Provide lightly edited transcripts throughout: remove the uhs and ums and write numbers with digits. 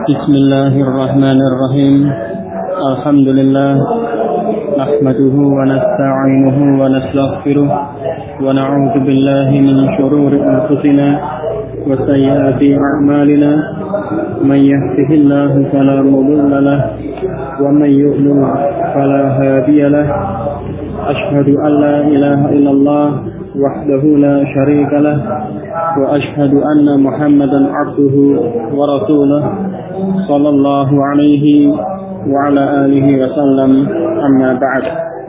Bismillahirrahmanirrahim. Alhamdulillah. Nahmaduhu wa nasta'inuhu wa nastaghfiruh wa na'udzu billahi min shururi anfusina wa sayyiati a'malina. Man yahdihillahu fala mudilla lahu wa man yudlil fala hadiya lahu. Asyhadu an la ilaha illallah wahdahu la syarika lah wa asyhadu anna Muhammadan abduhu wa rasuluh sallallahu alaihi wa ala alihi wa sallam, amma ba'd.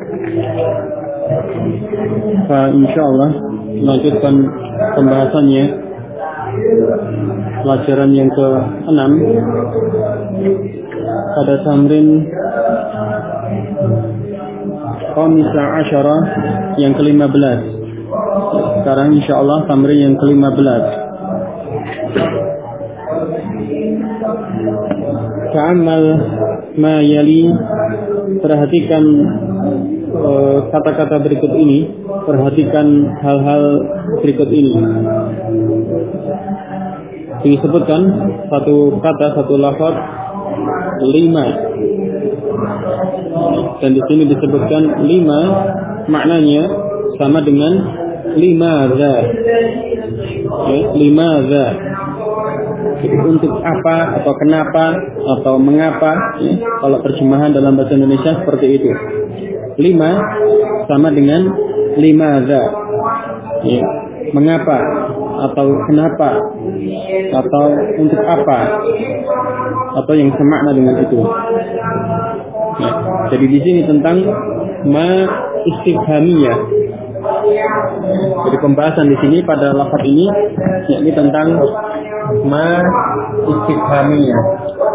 Insyaallah lanjutkan pembahasannya, pelajaran yang ke-6 pada tamrin Khamisa Asyara yang ke-15. Sekarang insyaallah tamrin yang ke-15. Ta'ammal ma yali, perhatikan kata-kata berikut ini, perhatikan hal-hal berikut ini. Disebutkan satu kata, satu lafaz 5. Dan di sini disebutkan 5 maknanya sama dengan limadza. Limadza. Untuk apa atau kenapa atau mengapa, ya. Kalau terjemahan dalam bahasa Indonesia seperti itu. 5 sama dengan limadza. Ya. Mengapa atau kenapa atau untuk apa atau yang semakna dengan itu. Ya. Jadi di sini tentang ma istifhamiyah. Jadi pembahasan di sini pada lafaz ini yakni tentang ma istifhamiyah.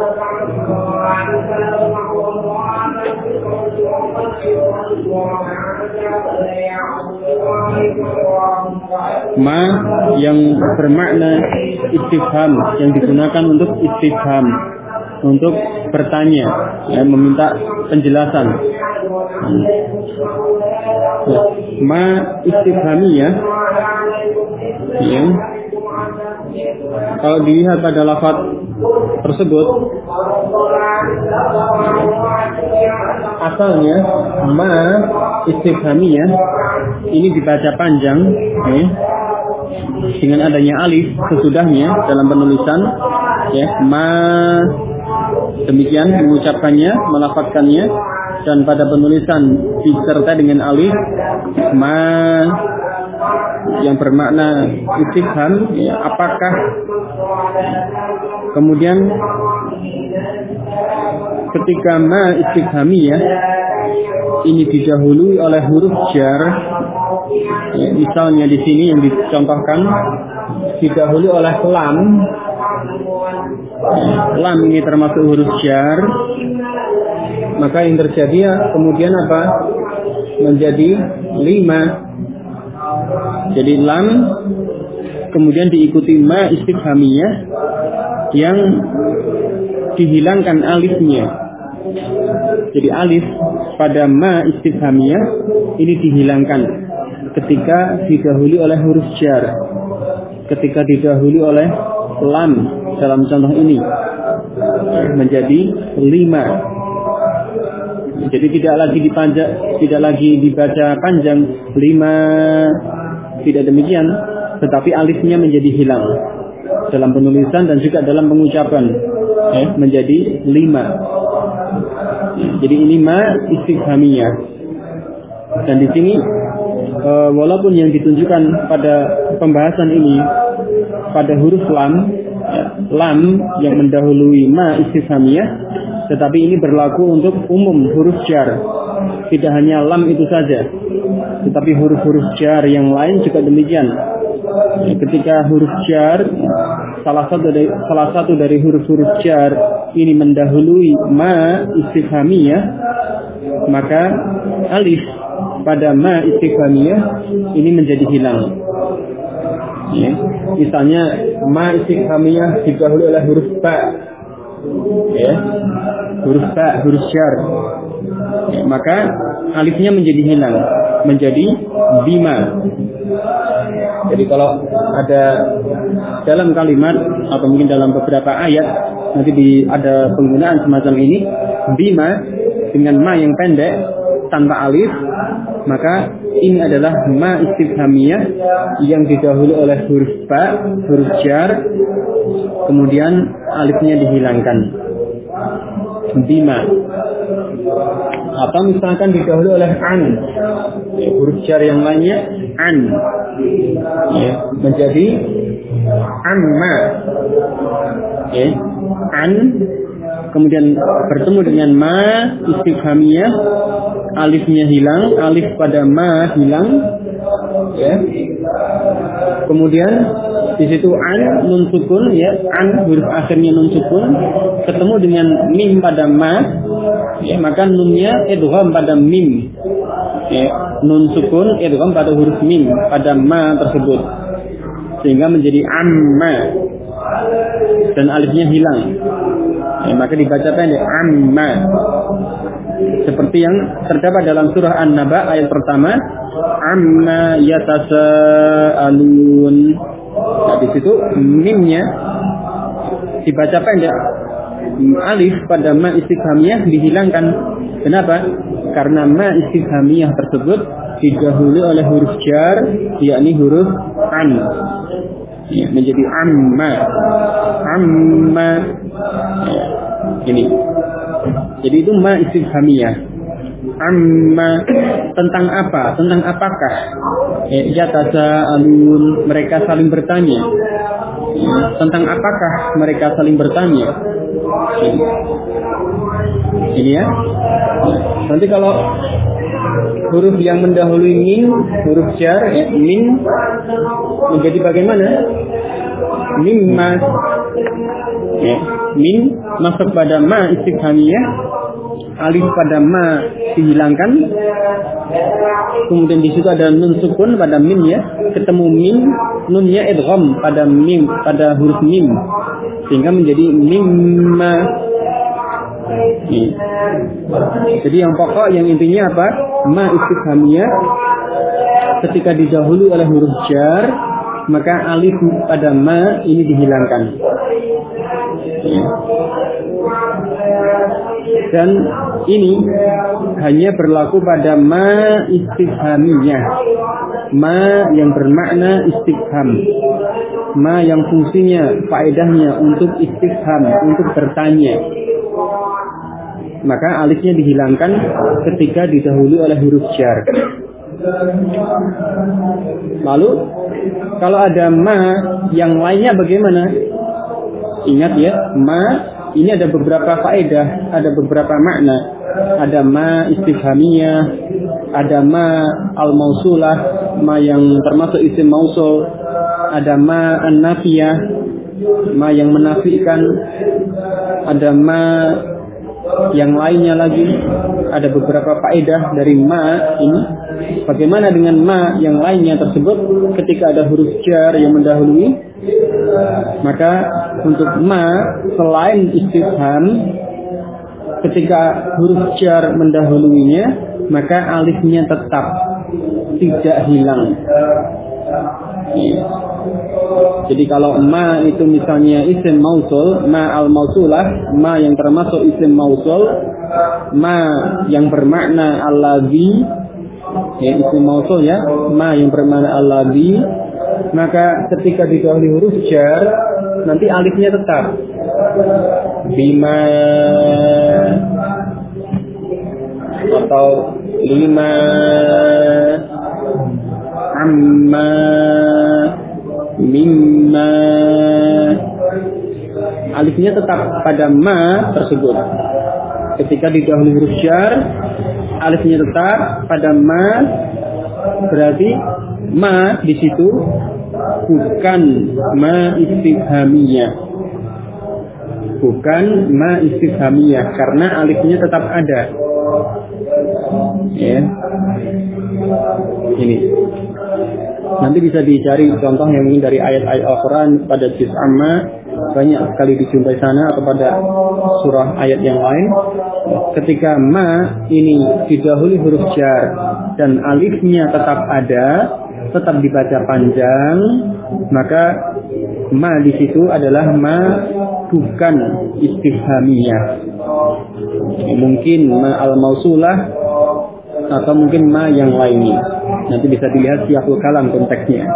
Ma yang bermakna istifham, yang digunakan untuk istifham, untuk bertanya, ya, meminta penjelasan. Ma istifhamiyah, ya. Kalau dilihat pada lafaz tersebut, asalnya ma istifhamiyah ini dibaca panjang, ya, dengan adanya alif sesudahnya dalam penulisan, ya, ma, demikian mengucapkannya, melafazkannya, dan pada penulisan disertai dengan alif ma yang bermakna istifham, ya, apakah. Kemudian ketika ma istifhamiyah ini didahului oleh huruf jar, ya, misalnya di sini yang dicontohkan didahului oleh lam. Lam ini termasuk huruf jar, maka yang terjadi kemudian apa? Menjadi 5. Jadi lam kemudian diikuti ma istifhamiyah yang dihilangkan alifnya. Jadi alif pada ma istifhamiyah ini dihilangkan ketika didahului oleh huruf jar, ketika didahului oleh lam dalam contoh ini menjadi 5. Jadi tidak lagi dibaca panjang 5, tidak demikian, tetapi alifnya menjadi hilang dalam penulisan dan juga dalam pengucapan, menjadi 5. Jadi ini ma istifhamiyah. Dan di sini walaupun yang ditunjukkan pada pembahasan ini pada huruf lam, ya, lam yang mendahului ma istifhamiyah, tetapi ini berlaku untuk umum huruf jar. Tidak hanya lam itu saja, tetapi huruf-huruf jar yang lain juga demikian. Ketika huruf jar, salah satu dari huruf-huruf jar ini mendahului ma istifhamiyah, maka alif pada ma istifhamiyah ini menjadi hilang. Ya. Misalnya ma istifhamiyah didahului oleh huruf ba, ya, huruf ba, huruf jar, ya, maka alifnya menjadi hilang, menjadi bima. Jadi kalau ada dalam kalimat atau mungkin dalam beberapa ayat nanti ada penggunaan semacam ini, bima dengan ma yang pendek tanpa alif, maka ini adalah ma istifhamiyah yang didahului oleh huruf ba, huruf jar, kemudian alifnya dihilangkan. Bima. Atau misalkan didahului oleh an, huruf jar yang lainnya an, ya, menjadi amma, ya, an, kemudian bertemu dengan ma istifhamiyah, alifnya hilang, alif pada ma hilang, ya. Kemudian di situ an nun sukun, ya, an huruf akhirnya nun sukun, ketemu dengan mim pada ma, ya, maka nunnya idgham pada mim, ya, nun sukun idgham pada huruf mim pada ma tersebut, sehingga menjadi amma dan alifnya hilang, ya, maka dibaca pendek amma, seperti yang terdapat dalam surah An-Naba ayat pertama, amma yatasaalun. Nah, di situ mimnya dibaca pendek, alif pada ma istifhamiyah dihilangkan. Kenapa? Karena ma istifhamiyah tersebut didahului oleh huruf jar, yakni huruf an, ya, menjadi amma, amma, ya, ini. Jadi itu ma istifhamiyah. Amma tentang apa? Tentang apakah? Yatasaalun, mereka saling bertanya. Tentang apakah mereka saling bertanya? Ini ya. Nanti kalau huruf yang mendahului min, huruf jar, ya, min menjadi bagaimana? Mimma, ya, min masuk pada ma istifhamiyah, alif pada ma dihilangkan, kemudian di situ ada nun sukun pada mim, ya, ketemu mim, nunnya idgham pada mim pada huruf mim, sehingga menjadi mimma. Jadi yang pokok, yang intinya apa? Ma istifhamiyah ketika didahului oleh huruf jar, maka alif pada ma ini dihilangkan, ya. Dan ini hanya berlaku pada ma istifhamiyah, ma yang bermakna istifham, ma yang fungsinya, faedahnya untuk istifham, untuk bertanya, maka alifnya dihilangkan ketika didahului oleh huruf jar. Lalu kalau ada ma yang lainnya bagaimana? Ingat ya, ma ini ada beberapa faedah, ada beberapa makna. Ada ma istifhamiyah, ada ma al-mausulah, ma yang termasuk isim mausul, ada ma an-nafiyah, ma yang menafikan, ada ma yang lainnya lagi. Ada beberapa faedah dari ma ini. Bagaimana dengan ma yang lainnya tersebut? Ketika ada huruf jar yang mendahului, maka untuk ma selain istifham, ketika huruf jar mendahuluinya, maka alifnya tetap tidak hilang. Jadi kalau ma itu misalnya isim mausul, ma al-mausulah, ma yang termasuk isim mausul, ma yang bermakna alladzi, ya, isim mausul, ya, ma yang bermakna alladzi, maka ketika didahului huruf jar, nanti alifnya tetap. Bima atau lima, amma, mimma, alifnya tetap pada ma tersebut. Ketika didahului huruf jar, alifnya tetap pada ma, berarti ma di situ bukan ma istifhamiyah, bukan ma istifhamiyah, karena alifnya tetap ada, ya. Ini nanti bisa dicari contoh yang mungkin dari ayat-ayat Al-Quran pada juz amma, banyak sekali dijumpai sana, atau pada surah ayat yang lain. Ketika ma ini didahului huruf jar dan alifnya tetap ada, tetap dibaca panjang, maka ma di situ adalah ma bukan istifhamiyah. Mungkin ma al-mausulah atau mungkin ma yang lainnya. Nanti bisa dilihat siyaqul kalam konteksnya.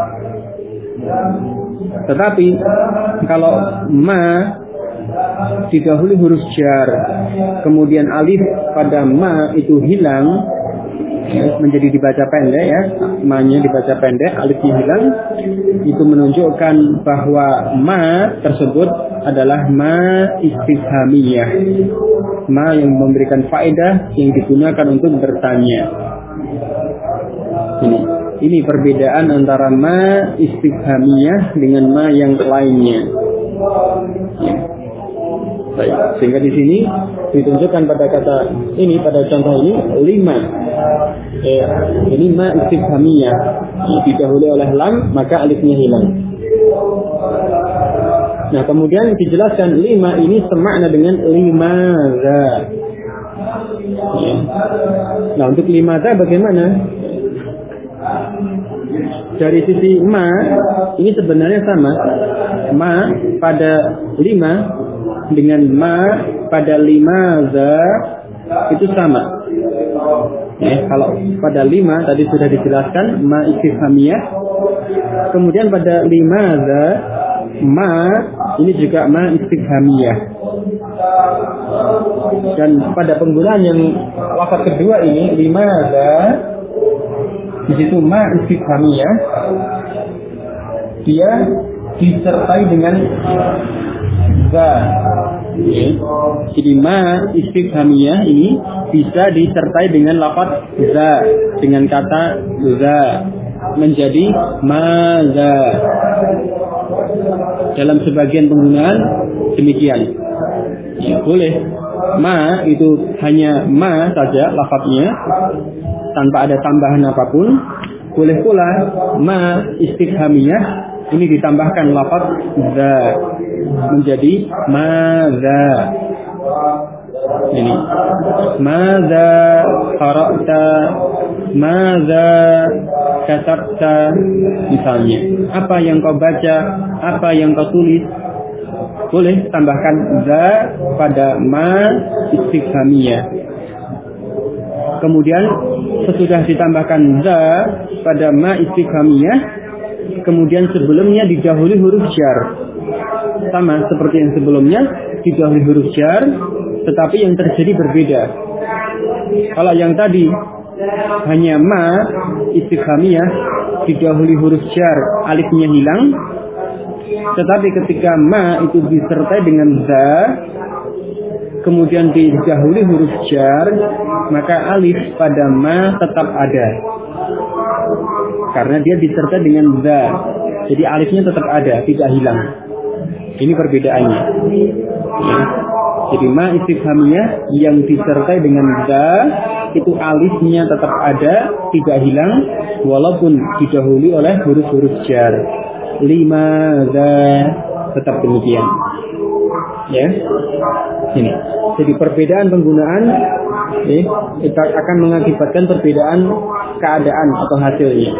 Tetapi kalau ma didahului huruf jar, kemudian alif pada ma itu hilang, menjadi dibaca pendek ya, ma-nya dibaca pendek, alifnya hilang, itu menunjukkan bahwa ma tersebut adalah ma istifhamiyah, ma yang memberikan faedah yang digunakan untuk bertanya. Ini perbedaan antara ma istifhamiyah dengan ma yang lainnya. Ya. Baik, sehingga di sini ditunjukkan pada kata ini, pada contoh ini 5. Ini ma istifhamiyah, didahului oleh lam maka alifnya hilang. Nah, kemudian dijelaskan 5 ini semakna dengan limadza. Ya. Nah, untuk limadza bagaimana? Dari sisi ma ini sebenarnya sama. Ma pada 5 dengan ma pada limadza itu sama. Kalau pada 5 tadi sudah dijelaskan ma istifhamiyah. Kemudian pada limadza ma ini juga ma istifhamiyah. Dan pada penggunaan yang lafaz kedua ini limadza, di situ ma istifhamiyah dia disertai dengan za. Jadi ma istifhamiyah ini bisa disertai dengan lafaz za, dengan kata za, menjadi maza. Dalam sebagian penggunaan demikian. Ya, boleh ma itu hanya ma saja lafaznya tanpa ada tambahan apapun. Boleh pula ma istifhamiyah ini ditambahkan lafaz za menjadi maza. Ini maza qara'ta, maza katabta, misalnya apa yang kau baca, apa yang kau tulis. Boleh tambahkan za pada ma istifhamiyah. Kemudian sesudah ditambahkan za pada ma istifhamiyah, kemudian sebelumnya didahului huruf jar. Sama seperti yang sebelumnya didahului huruf jar, tetapi yang terjadi berbeda. Kalau yang tadi hanya ma istifhamiyah didahului huruf jar, alifnya hilang. Tetapi ketika ma itu disertai dengan za, kemudian didahului huruf jar, maka alif pada ma tetap ada. Karena dia disertai dengan za, jadi alifnya tetap ada, tidak hilang. Ini perbedaannya. Ya. Jadi ma istifhamiyah yang disertai dengan za itu alifnya tetap ada, tidak hilang, walaupun didahului oleh huruf-huruf jar. Limadza, tetap demikian. Ya. Ini. Jadi perbedaan penggunaan itu akan mengakibatkan perbedaan keadaan atau hasilnya.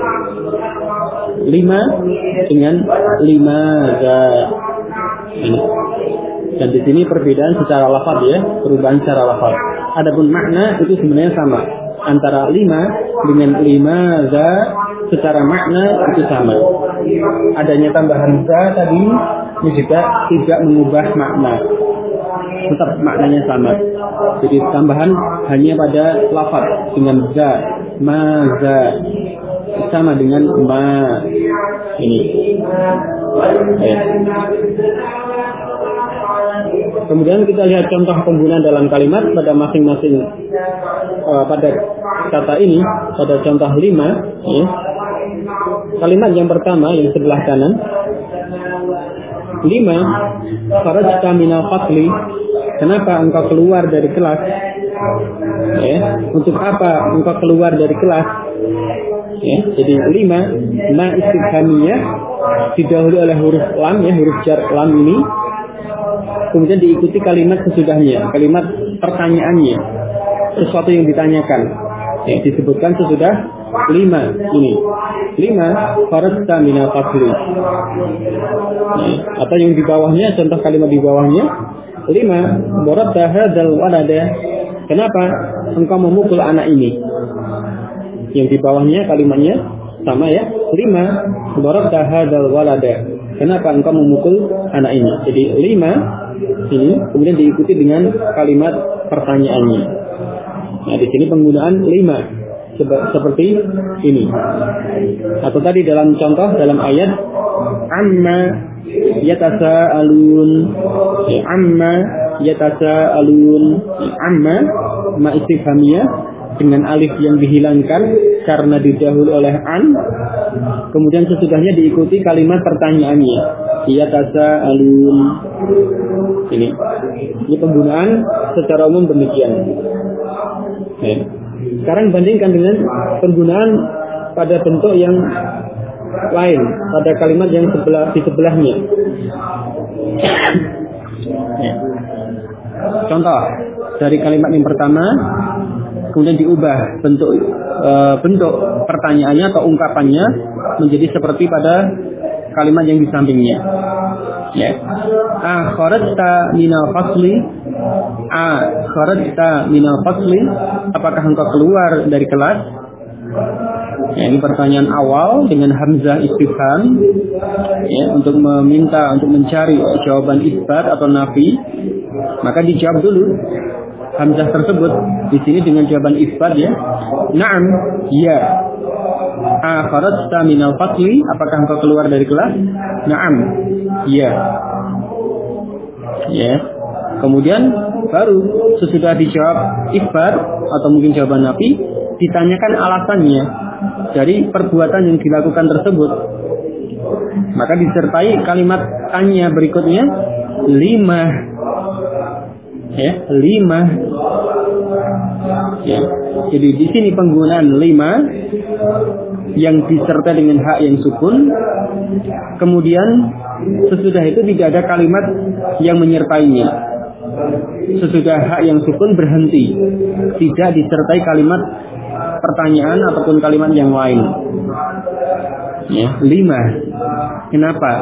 5 dengan limadza. Ini. Dan di sini perbedaan secara lafaz ya, perubahan secara lafaz. Adapun makna itu sebenarnya sama. Antara 5 dengan limadza secara makna itu sama. Adanya tambahan za tadi ini juga tidak mengubah makna. Tetap maknanya sama. Jadi tambahan hanya pada lafaz dengan za, maza, sama dengan ma. Ini. Kemudian kita lihat contoh penggunaan dalam kalimat pada masing-masing pada kata ini, pada contoh 5 ya. Kalimat yang pertama yang sebelah kanan, 5 kharajta minal fasli, kenapa engkau keluar dari kelas? Ya, untuk apa engkau keluar dari kelas? Ya, jadi 5 ma istifhamiyah didahului oleh huruf lam ya, huruf jar lam ini. Kemudian diikuti kalimat sesudahnya, kalimat pertanyaannya, sesuatu yang ditanyakan. Ya, disebutkan sesudah ini. 5 kharajta minal fasli. Atau yang di bawahnya, contoh kalimat di bawahnya 5 darabta hadzal walada. Kenapa engkau memukul anak ini? Yang di bawahnya kalimatnya sama ya. 5 darabta hadzal walada. Kenapa engkau memukul anak ini? Jadi 5 ini kemudian diikuti dengan kalimat pertanyaannya. Nah, di sini penggunaan 5 seperti ini. Atau tadi dalam contoh dalam ayat amma yatasaalun. Amma yatasaalun. Amma ma istifhamiyah dengan alif yang dihilangkan karena didahului oleh an. Kemudian sesudahnya diikuti kalimat pertanyaannya. Yatasaalun. Ini penggunaan secara umum demikian. Sekarang bandingkan dengan penggunaan pada bentuk yang lain, pada kalimat yang di sebelahnya. Contoh dari kalimat yang pertama, kemudian diubah bentuk pertanyaannya atau ungkapannya menjadi seperti pada kalimat yang di sampingnya. Ya. Kharajta minal fasli. Kharajta minal fasli. Apakah engkau keluar dari kelas? Ya, ini pertanyaan awal dengan hamzah istifham, ya, untuk mencari jawaban isbat atau nafi. Maka dijawab dulu hamzah tersebut di sini dengan jawaban isbat ya. Na'am, ya. Kharajta minal fasli. Apakah engkau keluar dari kelas? Na'am, ya. Ya. Kemudian baru sesudah dijawab isbat atau mungkin jawaban nafi, ditanyakan alasannya dari perbuatan yang dilakukan tersebut. Maka disertai kalimat tanya berikutnya 5. Ya, 5. Ya. Jadi di sini penggunaan 5 yang disertai dengan hak yang sukun. Kemudian sesudah itu tidak ada kalimat yang menyertainya. Sesudah hak yang sukun berhenti, tidak disertai kalimat pertanyaan ataupun kalimat yang lain. Ya, 5. Kenapa?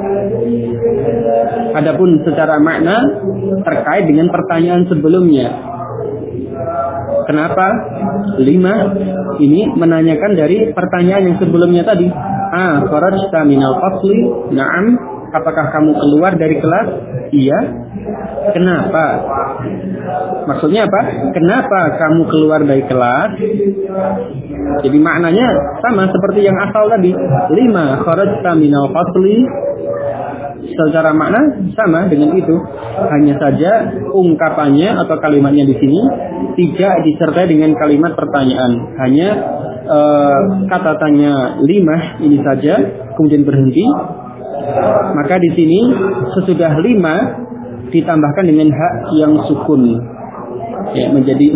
Adapun secara makna terkait dengan pertanyaan sebelumnya. Kenapa? 5 ini menanyakan dari pertanyaan yang sebelumnya tadi. Kharajta minal fasli. Na'am. Apakah kamu keluar dari kelas? Iya. Kenapa? Maksudnya apa? Kenapa kamu keluar dari kelas? Jadi maknanya sama seperti yang asal tadi. 5 kharajta minal fasli. Secara makna sama dengan itu. Hanya saja ungkapannya atau kalimatnya di sini tidak disertai dengan kalimat pertanyaan. Hanya kata tanya 5 ini saja, kemudian berhenti. Maka di sini sesudah 5 ditambahkan dengan hak yang sukun, ya, menjadi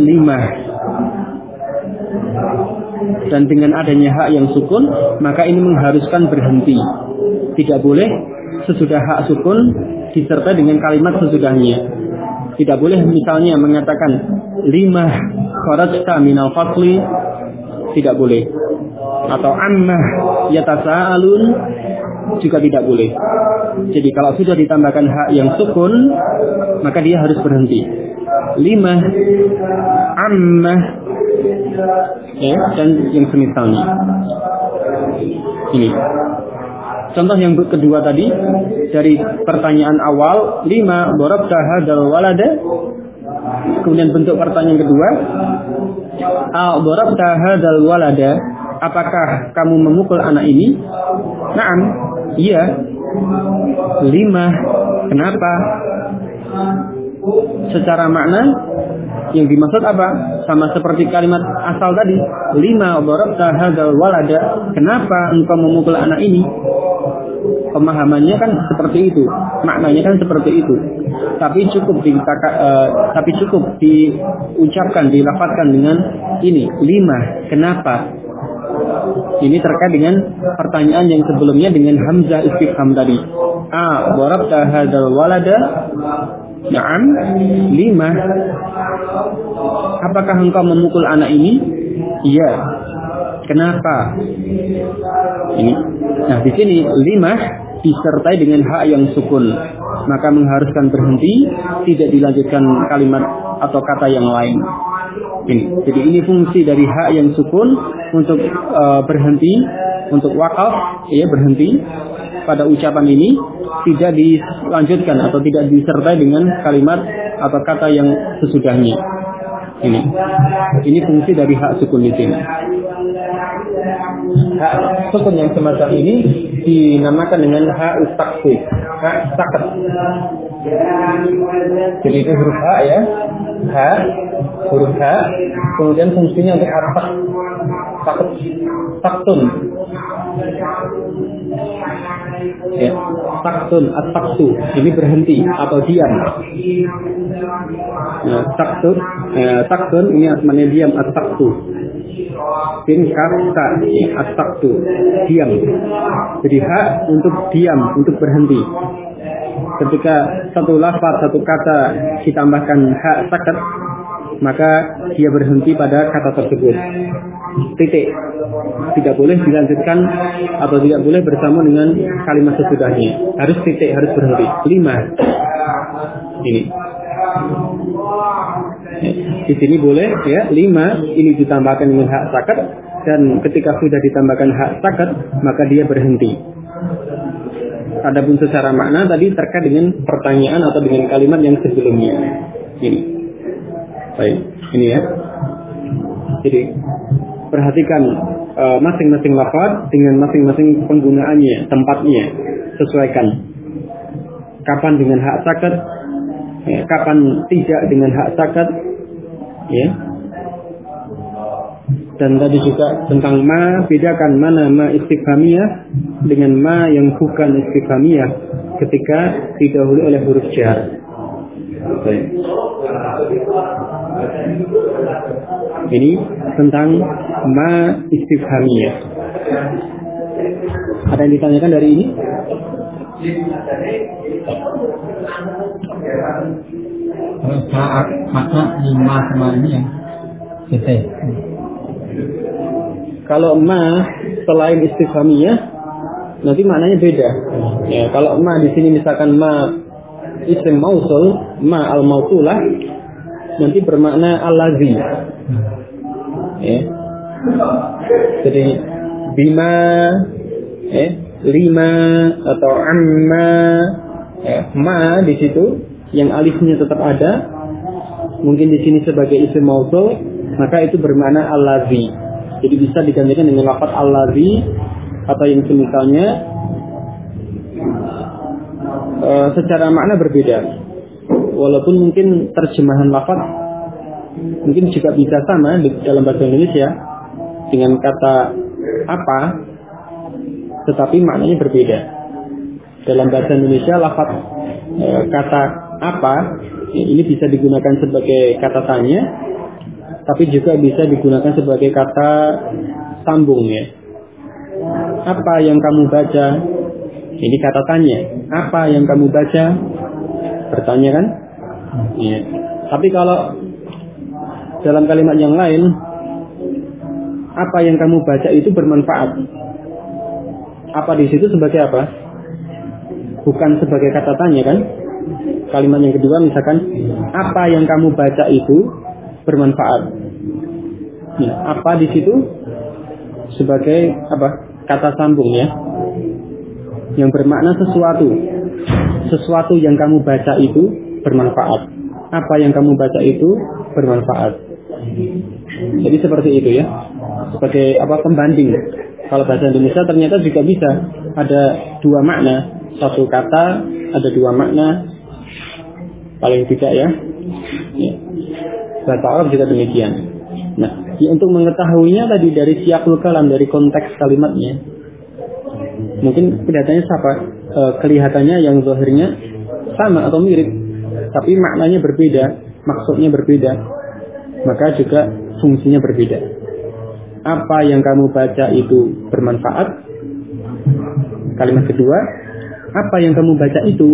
5. Dan dengan adanya hak yang sukun, maka ini mengharuskan berhenti. Tidak boleh sesudah hak sukun disertai dengan kalimat sesudahnya. Tidak boleh misalnya mengatakan 5 kharajta minal fasli, tidak boleh. Atau amma yatasaalun juga tidak boleh. Jadi kalau sudah ditambahkan hak yang sukun, maka dia harus berhenti. 5 amma, ya, dan yang semisalnya. Ini contoh yang kedua tadi dari pertanyaan awal 5 darabta hadzal walada. Kemudian bentuk pertanyaan kedua, darabta hadzal walada. Apakah kamu memukul anak ini? Na'am, iya. 5. Kenapa? Secara makna yang dimaksud apa? Sama seperti kalimat asal tadi. 5 darabta hadzal walada. Kenapa engkau memukul anak ini? Pemahamannya kan seperti itu, maknanya kan seperti itu. Tapi cukup diucapkan, dilafadzkan dengan ini 5. Kenapa? Ini terkait dengan pertanyaan yang sebelumnya dengan hamzah istifham tadi. Darabta hadzal walada. Na'am, 5. Apakah engkau memukul anak ini? Iya. Kenapa? Ini. Nah, di sini lima disertai dengan hak yang sukun, maka mengharuskan berhenti, tidak dilanjutkan kalimat atau kata yang lain. Ini. Jadi ini fungsi dari hak yang sukun untuk berhenti, untuk wakaf, ya berhenti pada ucapan ini, tidak dilanjutkan atau tidak disertai dengan kalimat atau kata yang sesudahnya. Ini fungsi dari hak sukun di sini. Hak sukun yang semacam ini dinamakan dengan hak taksir, hak sakat. Jadi itu huruf H ya, H, huruf H, kemudian fungsinya untuk artak, sakat, saktun. Ya, saktun, at-taktu, ini berhenti atau diam. Nah, saktun ini asmanya diam, at-taktu. Bin kafka, at-taktu, diam. Jadi hak untuk diam, untuk berhenti. Ketika satu lafaz, satu kata ditambahkan hak sakat, maka dia berhenti pada kata tersebut. Titik. Tidak boleh dilanjutkan atau tidak boleh bersama dengan kalimat sesudahnya. Harus titik, harus berhenti. 5. Ini. Di sini boleh ya, 5 ini ditambahkan dengan hak sakat, dan ketika sudah ditambahkan hak sakat, maka dia berhenti. Adapun secara makna tadi terkait dengan pertanyaan atau dengan kalimat yang sebelumnya. Ini. Baik, ini ya. Jadi perhatikan masing-masing lafaz dengan masing-masing penggunaannya, tempatnya, sesuaikan. Kapan dengan hak sakat, ya, kapan tidak dengan hak sakat, ya. Dan tadi juga tentang ma, bedakan mana ma istifhamiyah dengan ma yang bukan istifhamiyah ketika didahului oleh huruf jar. Baik. Ini tentang ma istifhamiyah. Ada yang ditanyakan dari ini? Saat maka 5 kemarin yang kita. Kalau ma selain istifhamiyah nanti maknanya beda. Ya, kalau ma di sini misalkan ma isim mausul, ma al-mausulah, nanti bermakna al-ladzi. Ya. Jadi bima, lima atau amma, ma di situ yang alifnya tetap ada, mungkin di sini sebagai isim mausul, maka itu bermakna al-ladzi. Jadi bisa digantikan dengan lafaz al-ladzi atau yang semisalnya. Secara makna berbeda. Walaupun mungkin terjemahan lafaz mungkin juga bisa sama dalam bahasa Indonesia dengan kata apa, tetapi maknanya berbeda. Dalam bahasa Indonesia lafaz kata apa ini bisa digunakan sebagai kata tanya, tapi juga bisa digunakan sebagai kata sambung ya. Apa yang kamu baca? Ini kata tanya. Apa yang kamu baca? Bertanya kan? Ya. Tapi kalau dalam kalimat yang lain, apa yang kamu baca itu bermanfaat. Apa di situ sebagai apa? Bukan sebagai kata tanya kan? Kalimat yang kedua misalkan, apa yang kamu baca itu bermanfaat. Ya, apa di situ sebagai apa? Kata sambung ya. Yang bermakna sesuatu yang kamu baca itu bermanfaat. Apa yang kamu baca itu bermanfaat. Jadi seperti itu ya, sebagai apa pembanding. Kalau bahasa Indonesia ternyata juga bisa ada dua makna, satu kata ada dua makna paling tidak ya. Bahasa Arab juga demikian. Nah, ya, untuk mengetahuinya tadi dari siyaqul kalam, dari konteks kalimatnya. Mungkin kelihatannya kelihatannya yang zahirnya sama atau mirip, tapi maknanya berbeda, maksudnya berbeda, maka juga fungsinya berbeda. Apa yang kamu baca itu bermanfaat. Kalimat kedua, apa yang kamu baca itu.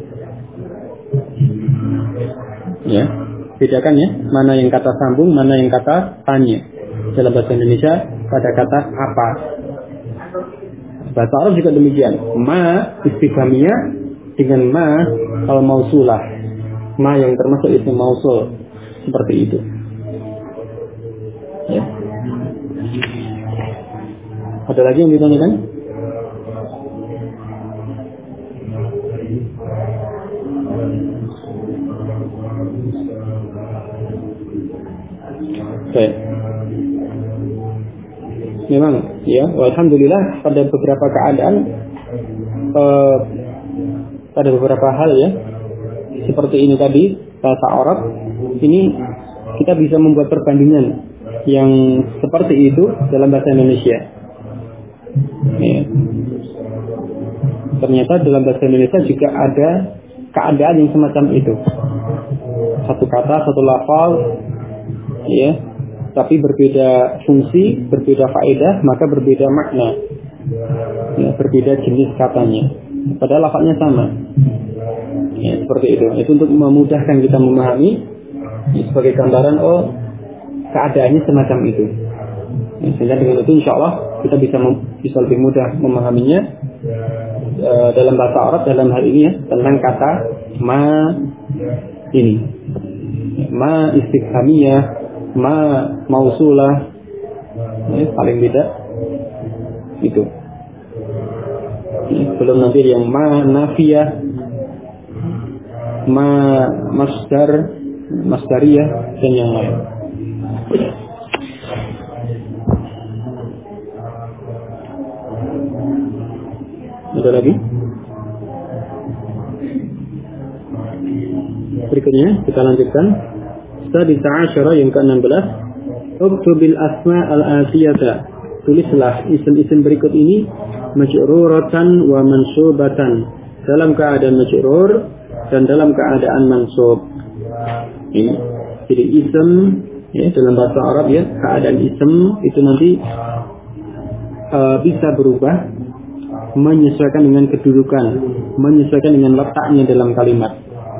Ya, bedakan ya, mana yang kata sambung, mana yang kata tanya. Dalam bahasa Indonesia pada kata apa. Bahasa Arab juga demikian. Ma istifhamiyah dengan ma al-mausulah. Ma yang termasuk isim mausul. Seperti itu. Ya. Ada lagi yang ditanyakan? Baik. Memang ya, alhamdulillah pada beberapa keadaan pada beberapa hal ya, seperti ini tadi bahasa Arab ini kita bisa membuat perbandingan yang seperti itu dalam bahasa Indonesia. Ya. Ternyata dalam bahasa Indonesia juga ada keadaan yang semacam itu. Satu kata, satu lafal, ya, tapi berbeda fungsi, berbeda faedah, maka berbeda makna. Ya, berbeda jenis katanya. Padahal lafalnya sama. Ya, seperti itu. Itu untuk memudahkan kita memahami, ya, sebagai gambaran keadaannya semacam itu. Ya, sehingga dengan itu insya Allah kita bisa lebih mudah memahaminya dalam bahasa Arab dalam hal ini ya, tentang kata ma ini. Ma istifhamiyah, ma mausulah, ya, paling tidak itu. Ya, belum nanti yang ma nafiyah, ma masdariyah dan yang lain. Ada lagi? Berikutnya kita lanjutkan. Sadisa asyara yang ke-16. Uktubil asma al-atiyata. Tulislah isim-isim berikut ini majruratan wa mansubatan, dalam keadaan majrur dan dalam keadaan mansub. Ini. Jadi isim ya, dalam bahasa Arab ya, keadaan isim itu nanti bisa berubah menyesuaikan dengan kedudukan, menyesuaikan dengan letaknya dalam kalimat.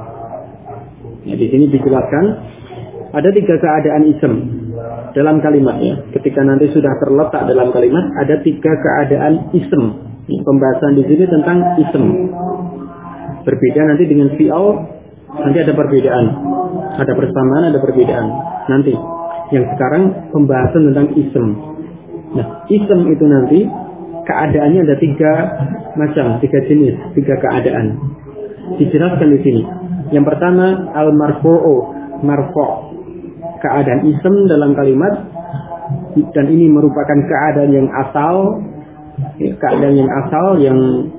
Ya, di sini dijelaskan ada 3 keadaan isim dalam kalimat ya. Ketika nanti sudah terletak dalam kalimat, ada 3 keadaan isim. Ya, pembahasan di sini tentang isim. Berbeda nanti dengan fi'al, nanti ada perbedaan. Ada persamaan, ada perbedaan. Nanti yang sekarang pembahasan tentang isim. Nah, isim itu nanti keadaannya ada 3 macam, 3 jenis, 3 keadaan. Dijelaskan di sini. Yang pertama al-marfu'u, marfu', keadaan isim dalam kalimat, dan ini merupakan keadaan yang asal, ya, keadaan yang asal yang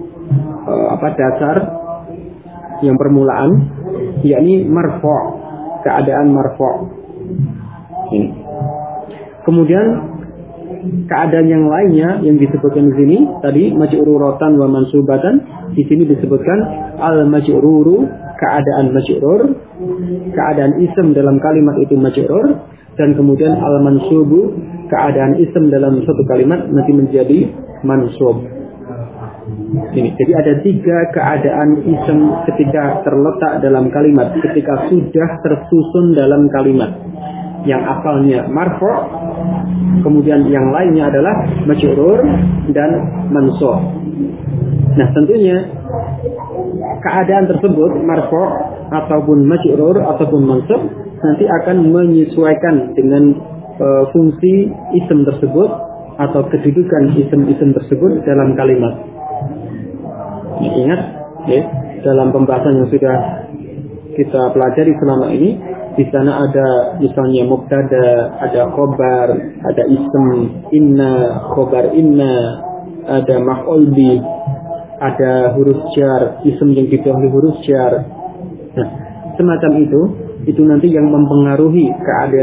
dasar, yang permulaan, yakni marfu', keadaan marfu'. Ini. Kemudian keadaan yang lainnya yang disebutkan di sini tadi majruratan wa mansubatan, di sini disebutkan al-majruru, keadaan majrur, keadaan isim dalam kalimat itu majrur, dan kemudian al-mansubu, keadaan isim dalam satu kalimat nanti menjadi mansub. Ini. Jadi ada 3 keadaan isim ketika terletak dalam kalimat, ketika sudah tersusun dalam kalimat. Yang asalnya marfu', kemudian yang lainnya adalah majrur dan mansub. Nah, tentunya keadaan tersebut marfu' ataupun majrur ataupun mansub nanti akan menyesuaikan dengan fungsi isim tersebut atau kedudukan isim-isim tersebut dalam kalimat. Ya, ingat ya, dalam pembahasan yang sudah kita pelajari selama ini, di sana ada misalnya mubtada, ada khobar, ada ism inna, khobar inna, ada maf'ul bi, ada huruf jar, ism yang didahului huruf jar. Nah, semacam itu nanti yang mempengaruhi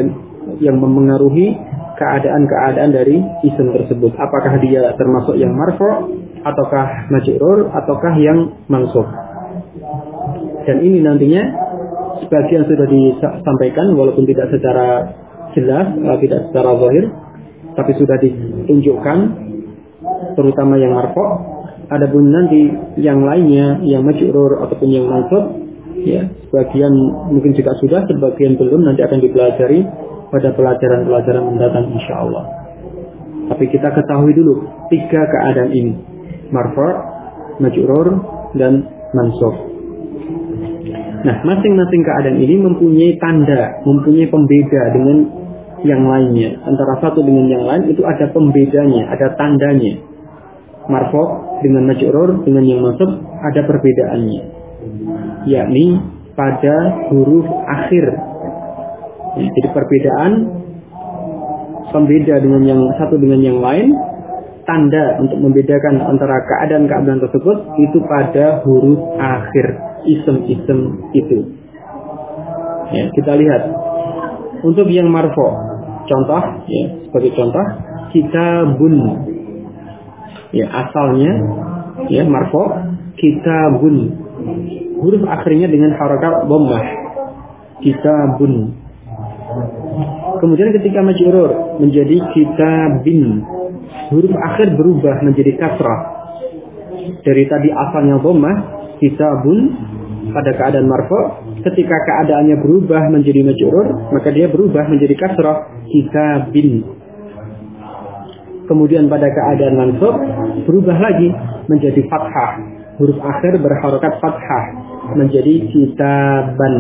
keadaan dari ism tersebut. Apakah dia termasuk yang marfu', ataukah majrur, ataukah yang mansub. Dan ini nantinya sebagian sudah disampaikan walaupun tidak secara jelas, tidak secara zahir, tapi sudah ditunjukkan terutama yang marfu'. Adapun nanti yang lainnya yang majrur ataupun yang mansub, ya, sebagian mungkin juga sudah, sebagian belum, nanti akan dipelajari pada pelajaran-pelajaran mendatang insyaallah. Tapi kita ketahui dulu 3 keadaan ini. Marfu', majrur, dan mansub. Nah, masing-masing keadaan ini mempunyai tanda, mempunyai pembeda dengan yang lainnya. Antara satu dengan yang lain itu ada pembedanya, ada tandanya. Marfu' dengan majrur dengan yang mansub ada perbedaannya. Yakni pada huruf akhir. Jadi perbedaan pembeda dengan yang satu dengan yang lain, tanda untuk membedakan antara keadaan-keadaan tersebut itu pada huruf akhir, isim-isim itu. Ya, kita lihat untuk yang marfu', contoh, ya, sebagai contoh, kitabun, ya asalnya, ya marfu', kitabun, huruf akhirnya dengan harakat dhammah, kitabun. Kemudian ketika majrur menjadi kitabin, huruf akhir berubah menjadi kasrah. Dari tadi asalnya dhammah, kitabun pada keadaan marfu', ketika keadaannya berubah menjadi majrur, maka dia berubah menjadi kasrah, kitabin. Kemudian pada keadaan mansub berubah lagi menjadi fathah. Huruf akhir berharokat fathah menjadi kitaban.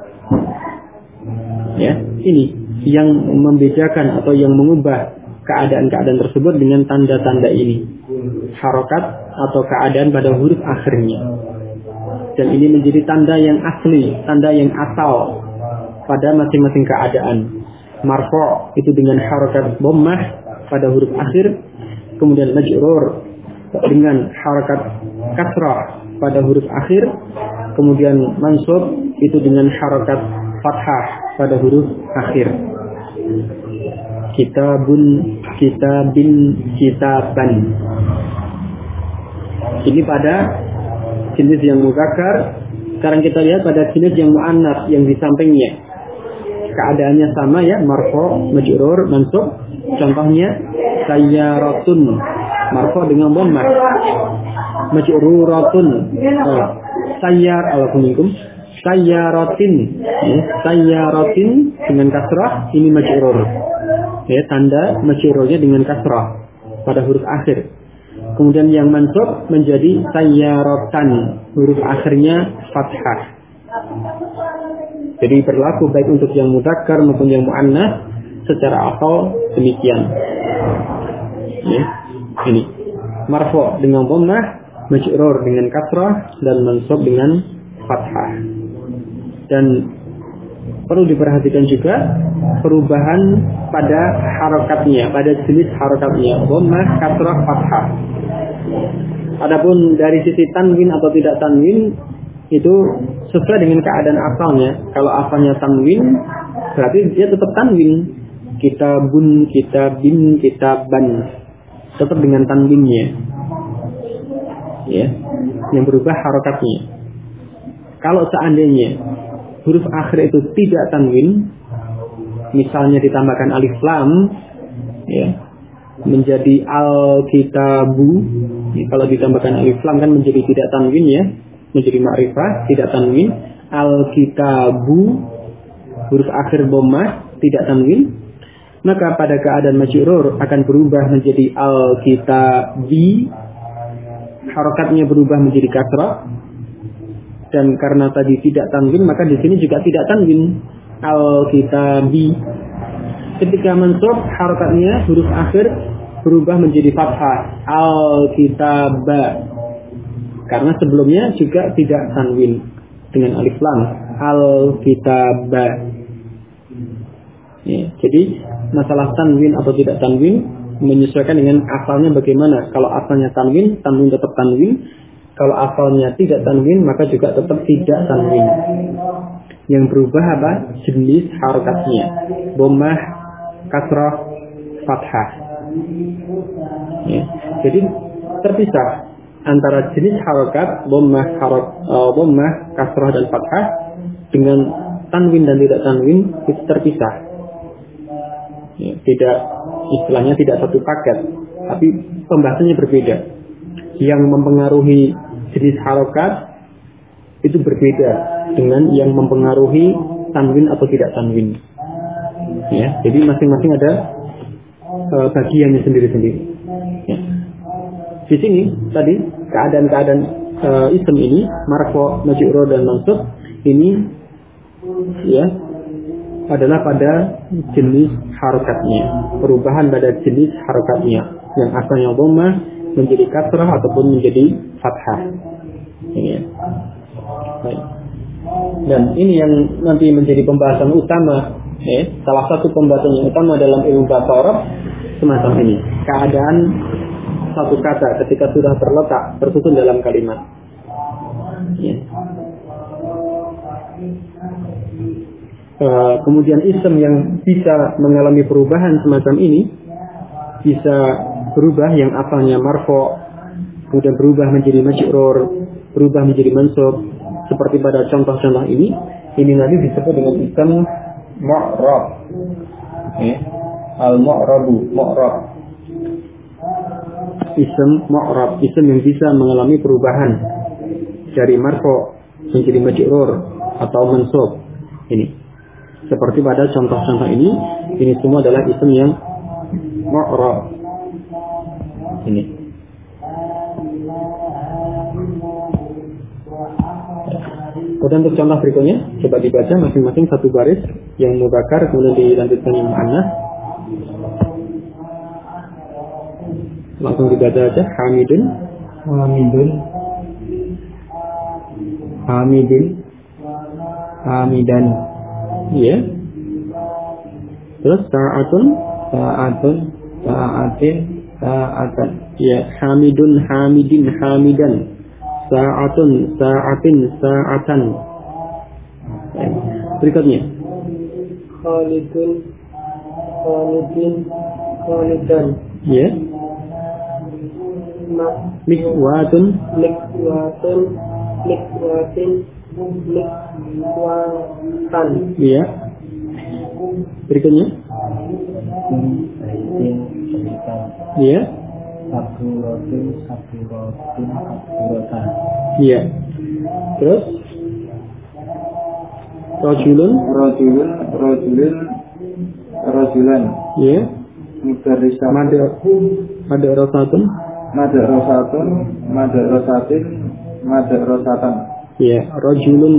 Ya, ini yang membedakan atau yang mengubah keadaan-keadaan tersebut dengan tanda-tanda ini. Harokat atau keadaan pada huruf akhirnya. Dan ini menjadi tanda yang asli, tanda yang asal pada masing-masing keadaan. Marfu' itu dengan harokat dhammah pada huruf akhir, kemudian majrur dengan harokat kasrah pada huruf akhir, kemudian mansub itu dengan harokat fathah pada huruf akhir. Kitabun, kitabin, kitaban. Ini pada jenis yang muzakkar. Sekarang kita lihat pada jenis yang muannats yang di sampingnya. Keadaannya sama ya, marfu', majrur, mansub. Contohnya sayyaratun, marfu' dengan dhammah. Majruratun, sayyaratin, ya, sayyaratin dengan kasrah, ini majrur. Ya, tanda majrurnya dengan kasrah pada huruf akhir. Kemudian yang mansub menjadi sayyaratan, huruf akhirnya fathah. Jadi berlaku baik untuk yang mudzakkar maupun yang muannats secara asal demikian. Ya, ini marfu' dengan dhammah, majrur dengan kasrah, dan mansub dengan fathah. Dan perlu diperhatikan juga perubahan pada harokatnya, pada jenis harokatnya, dhammah, kasrah, fathah. Adapun dari sisi tanwin atau tidak tanwin itu sesuai dengan keadaan asalnya. Kalau asalnya tanwin berarti dia tetap tanwin. Kitabun, kitabin, kitaban, tetap dengan tanwinnya. Ya, yang berubah harokatnya. Kalau seandainya huruf akhir itu tidak tanwin, misalnya ditambahkan alif lam, ya, menjadi al-kitabu. Ya, kalau ditambahkan alif lam kan menjadi tidak tanwin ya, menjadi ma'rifah, tidak tanwin. Al-kitabu, huruf akhir dhammah, tidak tanwin. Maka pada keadaan majrur akan berubah menjadi al-kitabi, harokatnya berubah menjadi kasrah. Dan karena tadi tidak tanwin, maka di sini juga tidak tanwin, al-kitabi. Ketika mansub, harokatnya huruf akhir berubah menjadi fathah, al-kitaba. Karena sebelumnya juga tidak tanwin dengan alif lam, al-kitaba. Ya, jadi masalah tanwin atau tidak tanwin menyesuaikan dengan asalnya bagaimana. Kalau asalnya tanwin, tanwin tetap tanwin. Kalau asalnya tidak tanwin, maka juga tetap tidak tanwin. Yang berubah apa? Jenis harokatnya, dhammah, kasrah, fathah. Ya, jadi terpisah antara jenis harokat dhammah, kasrah dan fathah dengan tanwin dan tidak tanwin itu terpisah. Ya, tidak, istilahnya tidak satu paket, tapi pembahasannya berbeda. Yang mempengaruhi jenis harokat itu berbeda dengan yang mempengaruhi tanwin atau tidak tanwin. Ya, jadi masing-masing ada bagiannya sendiri-sendiri. Ya. Di sini tadi keadaan-keadaan isim ini marfu, majrur dan mansub ini ya adalah pada jenis harokatnya, perubahan pada jenis harokatnya yang asalnya dhammah menjadi kasrah ataupun menjadi fathah. Ini ya. Baik. Dan ini yang nanti menjadi pembahasan utama, salah satu pembahasan yang utama dalam ilmu bahasa Arab semacam ini. Keadaan satu kata ketika sudah terletak tersusun dalam kalimat. Ya. Kemudian isim yang bisa mengalami perubahan semacam ini bisa berubah yang asalnya marfu kemudian berubah menjadi majrur, berubah menjadi mansub seperti pada contoh-contoh ini nanti disebut dengan isim mu'rab. Al-mu'rabu, mu'rab. Isim mu'rab, isim yang bisa mengalami perubahan dari marfu menjadi majrur atau mansub. Ini seperti pada contoh-contoh ini semua adalah isim yang mu'rab. Ini. Kemudian untuk contoh berikutnya, coba dibaca masing-masing satu baris yang mudzakkar kemudian dilanjutkan yang muannats. Langsung dibaca aja. Hamidun, hamidan. Iya. Terus sa'atun, sa'atan. Ya, hamidun, hamidin, hamidan. Sa'atun, sa'atin, sa'atan. Berikutnya. Khalidun, khalidin, khalidan. Ya. Mikwatun, Mikwatun, mikwatin, mikwatan. Iya. Berikutnya. Iya. Saburotan. Iya. Terus Rajulun. Iya. Mudarrisatun. Madrasatun. Madrasatan. Iya. Rajulan.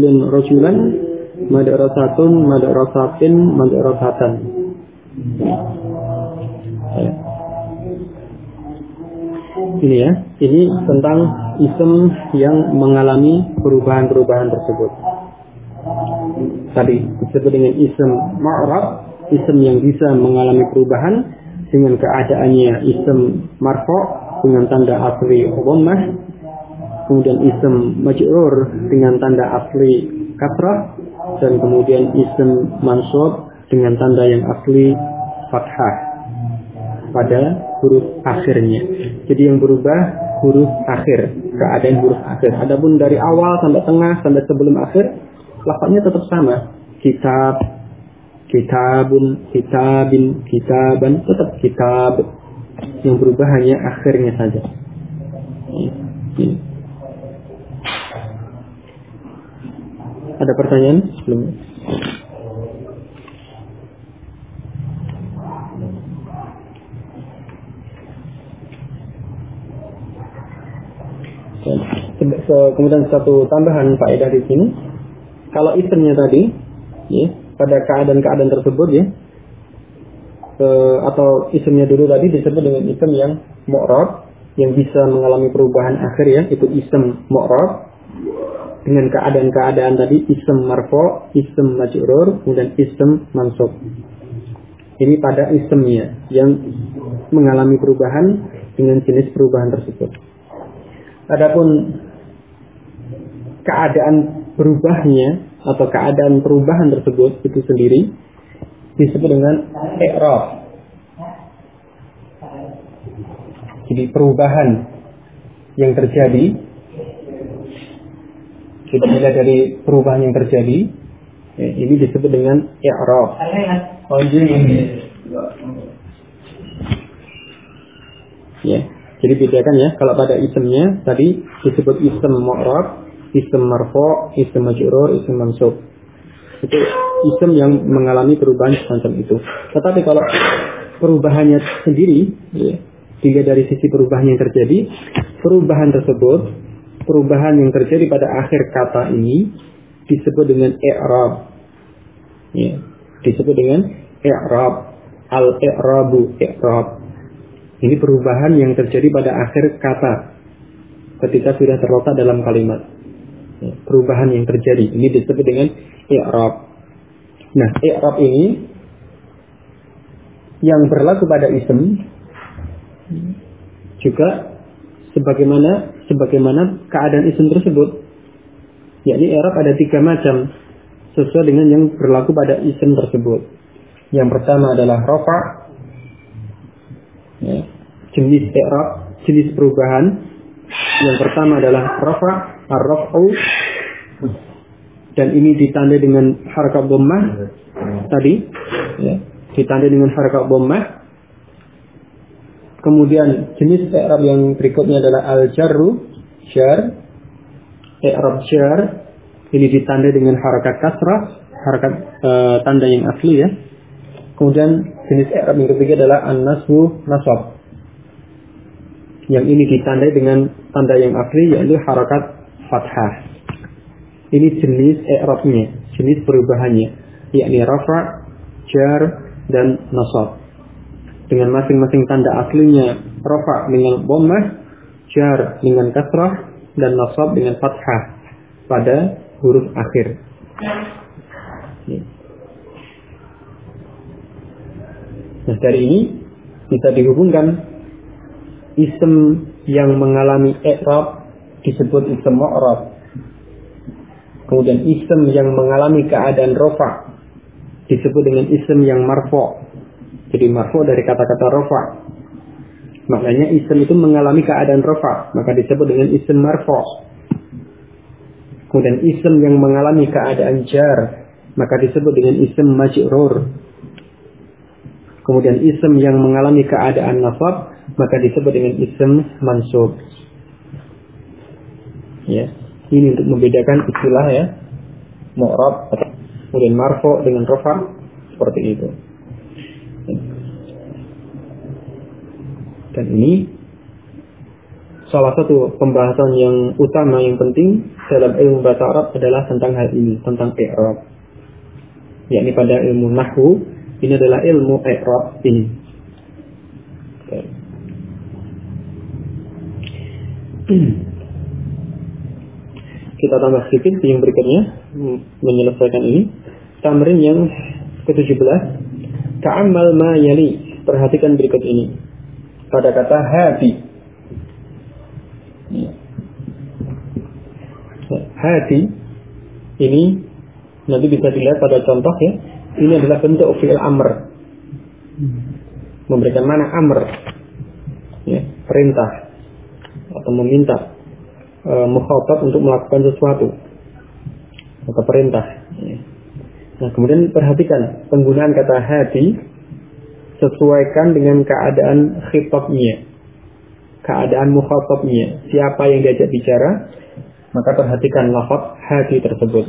Madrasatun, madrasatin, madrasatan. Ini ya, ini tentang isim yang mengalami perubahan-perubahan tersebut. Tadi disebut dengan isim ma'rab, isim yang bisa mengalami perubahan dengan keadaannya isim marfu dengan tanda asli dhammah, kemudian isim majrur dengan tanda asli kasrah, dan kemudian isim mansub dengan tanda yang asli fathah pada huruf akhirnya. Jadi yang berubah huruf akhir, keadaan huruf akhir. Adapun dari awal sampai tengah sampai sebelum akhir, lafaznya tetap sama. Kitab, kitabun, kitabin, kitaban, tetap kitab. Yang berubah hanya akhirnya saja. Ada pertanyaan sebelumnya? Kemudian satu tambahan faedah di sini, kalau isimnya tadi, ya, pada keadaan-keadaan tersebut ya, atau isimnya dulu tadi disebut dengan isim yang mu'rab, yang bisa mengalami perubahan akhir ya, itu isim mu'rab. Dengan keadaan-keadaan tadi isim marfu, isim majrur, kemudian isim mansub. Ini pada isimnya yang mengalami perubahan dengan jenis perubahan tersebut. Adapun keadaan berubahnya atau keadaan perubahan tersebut itu sendiri disebut dengan i'rab. Jadi perubahan yang terjadi, bila dari perubahan yang terjadi, ya, ini disebut dengan i'rab. Ya, jadi bedakan ya, kalau pada isimnya tadi disebut isim mu'rab, isim marfu, isim majrur, isim mansub. Itu isim yang mengalami perubahan semacam itu. Tetapi kalau perubahannya sendiri, ya, dilihat dari sisi perubahan yang terjadi, perubahan tersebut, perubahan yang terjadi pada akhir kata ini disebut dengan i'rab. Ya, disebut dengan i'rab. Al-i'rabu, i'rab. Ini perubahan yang terjadi pada akhir kata ketika sudah terletak dalam kalimat. Ya, perubahan yang terjadi ini disebut dengan i'rab. Nah, i'rab ini yang berlaku pada isim juga sebagaimana keadaan isim tersebut. Yakni i'rab ada 3 macam sesuai dengan yang berlaku pada isim tersebut. Yang pertama adalah rafa, ya, jenis i'rab, jenis perubahan. Yang pertama adalah rafa, ar-raf'u, dan ini ditandai dengan harakat dhammah tadi, ya, ditandai dengan harakat dhammah. Kemudian jenis i'rab yang berikutnya adalah al-jarru, jar, i'rab jar, ini ditandai dengan harakat kasrah, harakat tanda yang asli, ya. Kemudian jenis i'rab yang ketiga adalah an-nasbu, nasab. Yang ini ditandai dengan tanda yang asli, yaitu harakat fathah. Ini jenis i'rabnya, jenis perubahannya, yakni rafa, jar, dan nasab. Dengan masing-masing tanda aslinya, rafa dengan dhammah, jar dengan kasrah, dan nasab dengan fathah pada huruf akhir. Nah, dari ini bisa dihubungkan isim yang mengalami i'rab disebut isim mu'rab. Kemudian isim yang mengalami keadaan rafa disebut dengan isim yang marfu'. Jadi marfu' dari kata-kata rafa. Maknanya isim itu mengalami keadaan rafa, maka disebut dengan isim marfu'. Kemudian isim yang mengalami keadaan jar, maka disebut dengan isim majrur. Kemudian isim yang mengalami keadaan nasab, maka disebut dengan isim mansub. Ya, ini untuk membedakan istilah, ya, mu'rab, kemudian marfu' dengan rafa, seperti itu. Dan ini salah satu pembahasan yang utama, yang penting dalam ilmu bahasa Arab adalah tentang hal ini, tentang i'rab. Yakni pada ilmu nahwu, ini adalah ilmu i'rab ini. Kita tambah sedikit yang berikutnya menyelesaikan ini. Tamrin yang ke-17. Ta'ammal ma yali. Perhatikan berikut ini. Pada kata hati. Hati ini nanti bisa dilihat pada contoh, ya. Ini adalah bentuk fi'il amr. Memberikan mana amr, ya, perintah atau meminta mukhatab untuk melakukan sesuatu atau perintah, ya. Nah, kemudian perhatikan penggunaan kata hati, sesuaikan dengan keadaan khitabnya, keadaan mukhatabnya, siapa yang diajak bicara, maka perhatikan lafaz hati tersebut.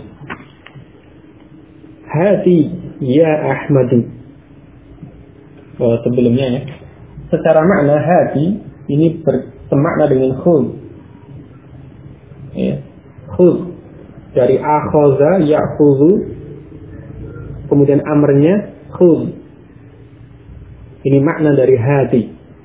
Hati ya Ahmadu. Sebelumnya, ya, secara makna hati ini bersemakna dengan khudh, ya. Khudh dari akhaza ya'khudhu, kemudian amrnya khudh. Ini makna dari hati,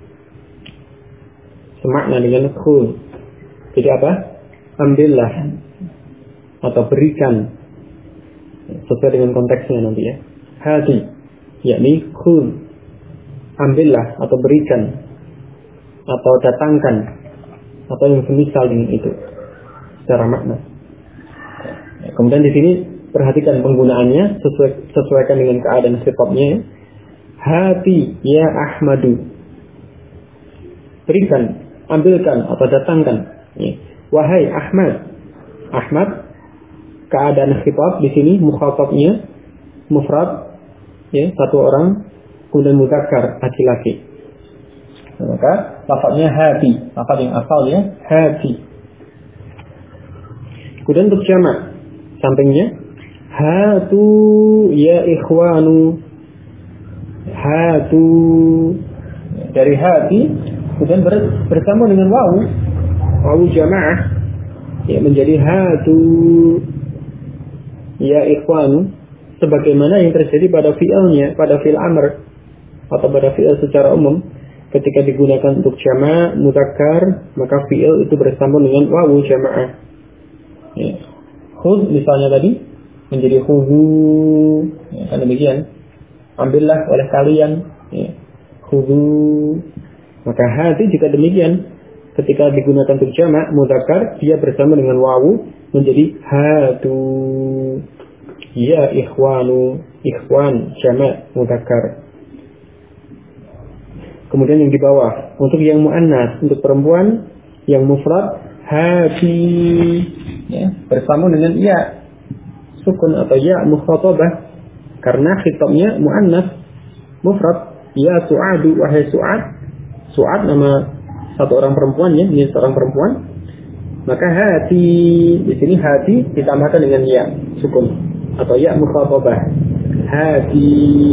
semakna dengan khudh. Jadi apa? Ambillah atau berikan, sesuai dengan konteksnya nanti, ya. Hati yakni khudh, ambillah atau berikan atau datangkan atau yang semisal dengan itu secara makna. Kemudian di sini perhatikan penggunaannya, sesuaikan dengan keadaan khitabnya. Hati ya Ahmadu, berikan, ambilkan atau datangkan, ya. Wahai Ahmad. Ahmad keadaan khitab di sini mukhatabnya mufrad, ya, satu orang, kemudian mudzakkar laki-laki. Maka lafaznya hati, lafaz yang asalnya hati. Kemudian untuk jamak, sampingnya hatu ya ikhwanu, hatu. Dari hati kemudian bersambung dengan wawu jamaah, ya, menjadi hatu ya ikhwan, sebagaimana yang terjadi pada fi'ilnya, pada fi'il amr atau pada fi'il secara umum. Ketika digunakan untuk jama' mudzakkar, maka fi'il itu bersambung dengan wawu jamaah. Ya. Khudh misalnya tadi menjadi khudhu, ya, kan demikian. Ambillah oleh kalian, ya. Khudhu. Maka hati juga demikian. Ketika digunakan untuk jama' mudzakkar, dia bersama dengan wawu menjadi hatu. Ya ikhwanu, ikhwan jama' mudzakkar. Kemudian yang di bawah untuk yang muannas, untuk perempuan yang mufrad hati, ya, bersama dengan ya sukun atau ya mukhatabah, karena khitabnya muannas mufrad. Ya Su'adu, wahai Su'ad. Su'ad nama satu orang perempuannya, ini seorang perempuan. Maka hati, di sini hati ditambahkan dengan ya sukun atau ya mukhatabah. Hati,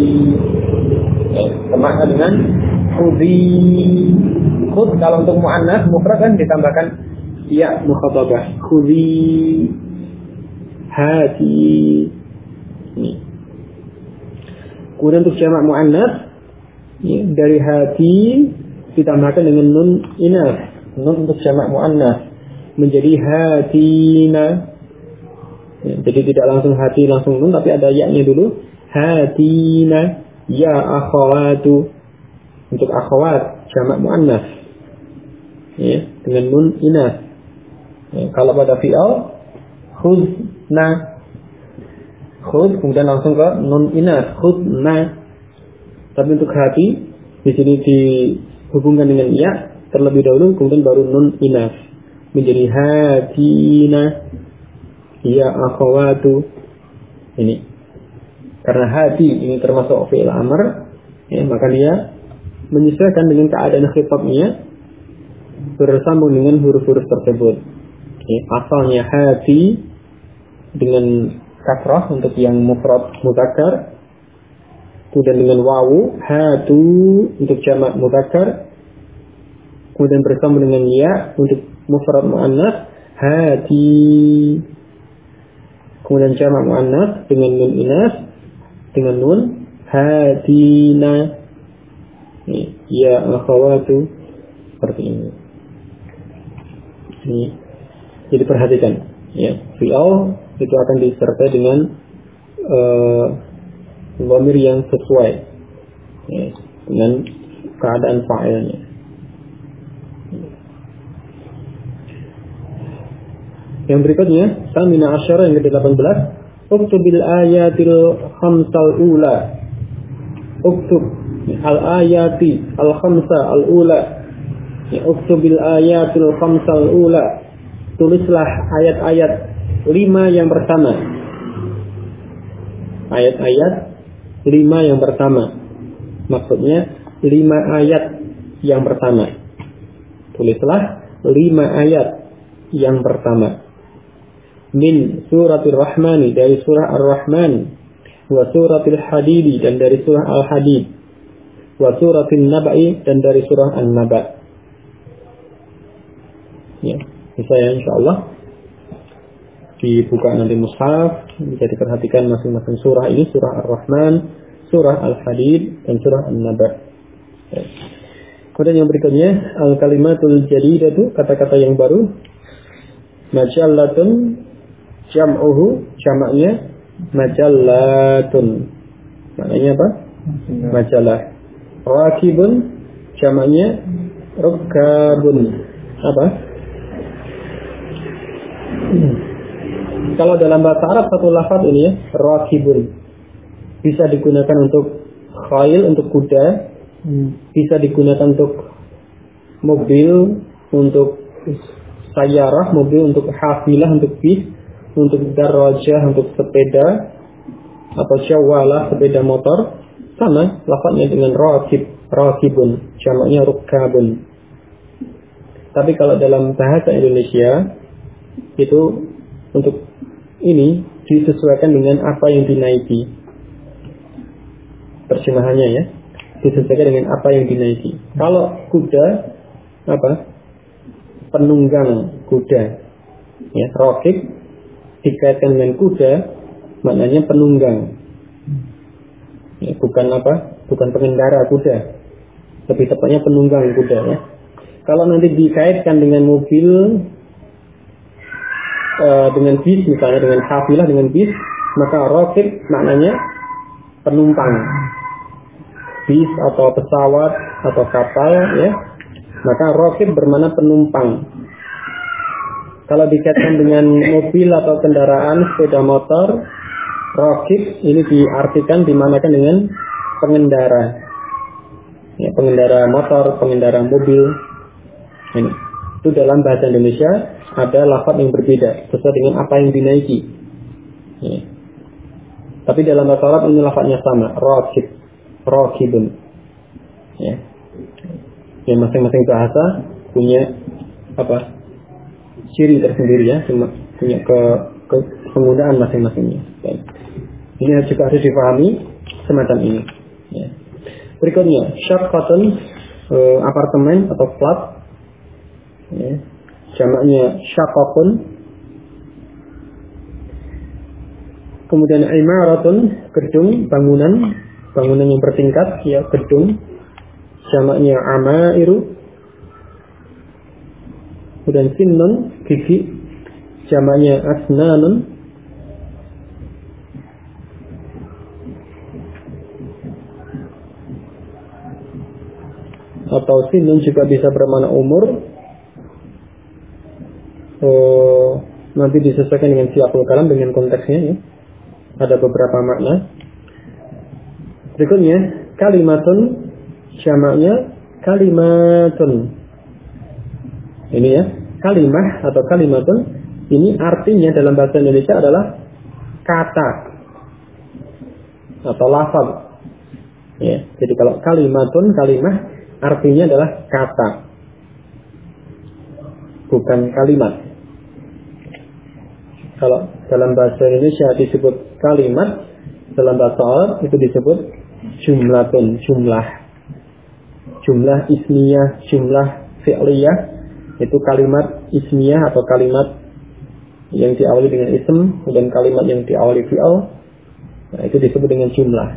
sama dengan khudhi. Khudh kalau untuk muannas mufrad kan ditambahkan ya mukhatabah. Khudhi. Hati. Ini. Kemudian untuk jamak muannas, ya, dari hati ditambahkan dengan nun inas. Nun untuk jamak muannas menjadi hatina. Ya, jadi tidak langsung hati langsung nun, tapi ada ya-nya dulu. Hatina. Ya akhawatu. Untuk akhwat jamak muannas, ya, dengan nun inas. Ya, kalau pada fi'al khudna, khud kemudian langsung ke nun inas, khudna. Tapi untuk hati di sini dihubungkan dengan ya terlebih dahulu, kemudian baru nun inas menjadi hatina. Ya akhwatu. Ini karena hati ini termasuk fi'il amr, ya, maka dia menyesuaikan dengan keadaan khitabnya, bersambung dengan huruf-huruf tersebut. Ya, asalnya hati dengan kasrah untuk yang mufrad mudzakkar, kemudian dengan wawu hatu untuk jamak mudzakkar, kemudian bersambung dengan ya untuk mufrad muannas hati, kemudian jamak muannas dengan nun inas dengan nun hatina. Ya akhawatu, seperti ini. Ini. Jadi perhatikan, ya, fi'al itu akan disertai dengan dhamir yang sesuai, ya, dengan keadaan fa'ilnya. Yang berikutnya, Samina Asyara yang ke-18, uktubil ayatil khamsal ula. Uktub al-ayati al-khamsa al-ula. Ya, uktubil ayatil khamsa al-ula. Tulislah ayat-ayat 5 yang pertama. Ayat-ayat 5 yang pertama. Maksudnya 5 ayat yang pertama. Tulislah 5 ayat yang pertama. Min suratul Rahmani, dari surah Ar-Rahman. Wa suratul Hadidi, dan dari surah Al-Hadid. Wa suratul Naba'i, dan dari surah An-Naba. Ya, bisa ya insyaallah. Dibuka nanti mushaf, bisa diperhatikan masing-masing surah ini, surah Ar-Rahman, surah Al-Hadid, dan surah An-Naba. Ya. Kemudian yang berikutnya, al-kalimatul jadidatu, kata-kata yang baru. Majallatun, jam'uhu, jamaknya majallatun. Maknanya apa? Majalah. Rakibun, jamaknya rukabun. Apa? Kalau dalam bahasa Arab satu lafaz ini ya, rakibun, bisa digunakan untuk khail, untuk kuda, bisa digunakan untuk mobil, untuk sayyarah, mobil, untuk hafilah, untuk bis, untuk darajah, untuk sepeda, atau syawalah, sepeda motor. Sama lafaznya dengan rakib, rakibun, jamaknya rukabun. Tapi kalau dalam bahasa Indonesia itu untuk ini disesuaikan dengan apa yang dinaiki terjemahannya ya. disesuaikan dengan apa yang dinaiki. Kalau kuda apa? Penunggang kuda. Ya, rakib dikaitkan dengan kuda, maknanya penunggang. Ya, bukan apa? Bukan pengendara kuda. Lebih tepatnya penunggang kuda ya. Kalau nanti dikaitkan dengan mobil, dengan bis misalnya, dengan kafilah, dengan bis, maka rakib maknanya penumpang. Bis atau pesawat atau kapal ya, maka rakib bermakna penumpang. Kalau dikaitkan dengan mobil atau kendaraan sepeda motor, rakib ini diartikan dimanakan dengan pengendara. Ya, pengendara motor, pengendara mobil. Ini. Itu dalam bahasa Indonesia ada lafaz yang berbeda sesuai dengan apa yang dinaiki. Ya. Tapi dalam bahasa Arab ini lafaznya sama, rakib, rakibun. Ya. Yang masing-masing bahasa punya apa? Ciri tersendiri ya, punya ke penggunaan masing-masingnya. Ini juga harus dipahami semacam ini. Ya. Berikutnya, syaqqatun, apartemen atau flat. Ya. Jamaknya syaqqatun. Kemudian imaratun, gedung, bangunan yang bertingkat, ya gedung. Jamaknya amairu. Kemudian sinnun, gigi, jamaknya asnanun. Atau sinnun juga bisa bermakna umur. Nanti disesuaikan dengan siyaqul kalam, dengan konteksnya ya. Ada beberapa makna. Berikutnya kalimatun, jamaknya kalimatun. Ini ya, kalimah atau kalimatun ini artinya dalam bahasa Indonesia adalah kata atau lafaz. Ya, jadi kalau kalimatun, kalimah artinya adalah kata, bukan kalimat. Kalau dalam bahasa Indonesia disebut kalimat, dalam bahasa Arab itu disebut jumlatun, jumlah ismiyah, jumlah fi'liyah. Itu kalimat ismiyah atau kalimat yang diawali dengan ism, dan kalimat yang diawali fi'al. Nah, itu disebut dengan jumlah.